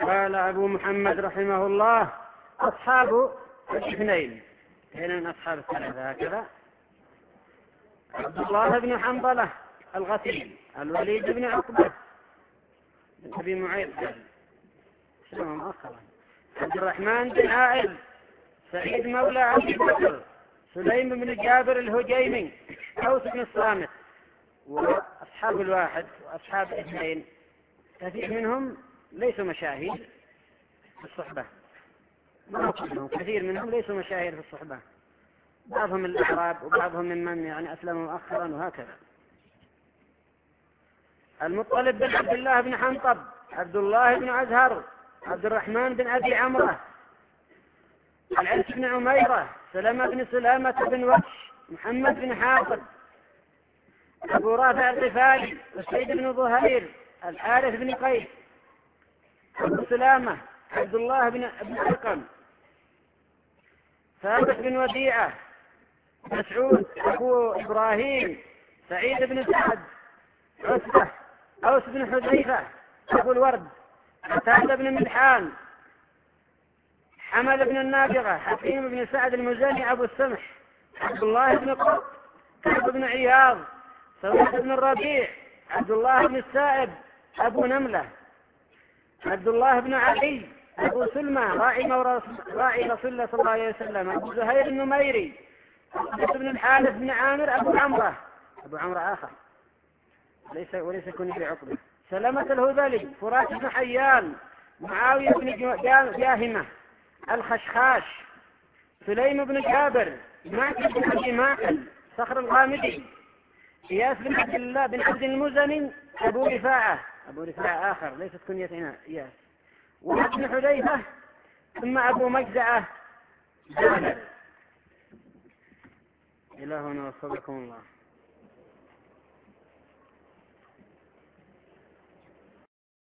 قال أبو محمد رحمه الله: أصحاب الاثنين، هنا من أصحاب الثلاثة هكذا: عبد الله بن حنظلة الغسيل، الوليد بن عقبة بن أبي معيط اسمه مؤخرا، عبد الرحمن بن عائل، سعيد مولى أبي بكر، سليم بن جابر الهجيمي، أوس بن الصامت. وأصحاب الواحد وأصحاب الاثنين كثير منهم ليسوا مشاهير في الصحبة، كثير منهم ليسوا مشاهير في الصحبة، بعضهم الأعراب وبعضهم ممن يعني أسلموا مؤخرا وهكذا. المطلب بن عبد الله بن حنطب، عبد الله بن عزهر، عبد الرحمن بن أبي عمرة، العز بن عميرة، سلمة بن سلامة بن وحش، محمد بن حاطب، أبو رافع الغفاري، وسيد بن ظهير، الحارث بن قيس، أبو سلامة، عبد الله بن أرقم، ثابت بن وديعة، مسعود، أبو إبراهيم، سعيد بن سعد، عتبة، أوس بن حذيفة، أبو الورد، قتادة بن ملحان، حمد بن النابغة، حكيم بن سعد المزني أبو السمح، عبد الله بن قط، كعب بن عياض، سويد بن الربيع، عبد الله بن السائب، أبو نملة، عبد الله بن علي، أبو سلمى راعي رسول الله صلى الله عليه وسلم، أبو زهير النميري، بن الحارث بن عامر، أبو عمرة آخر وليس كن بعقبة، سلمة الهذلي، فرات بن حيان، معاوية بن جاهمة الخشخاش، سليم بن جابر، معقل بن أبي معقل، صخر الغامدي، إياس بن عبد الله بن عبد المزني، أبو رفاعة آخر ليست كنية إياس، وابن حذيفة، ثم أبو مجزعة جابر. إلهنا وصدقكم الله.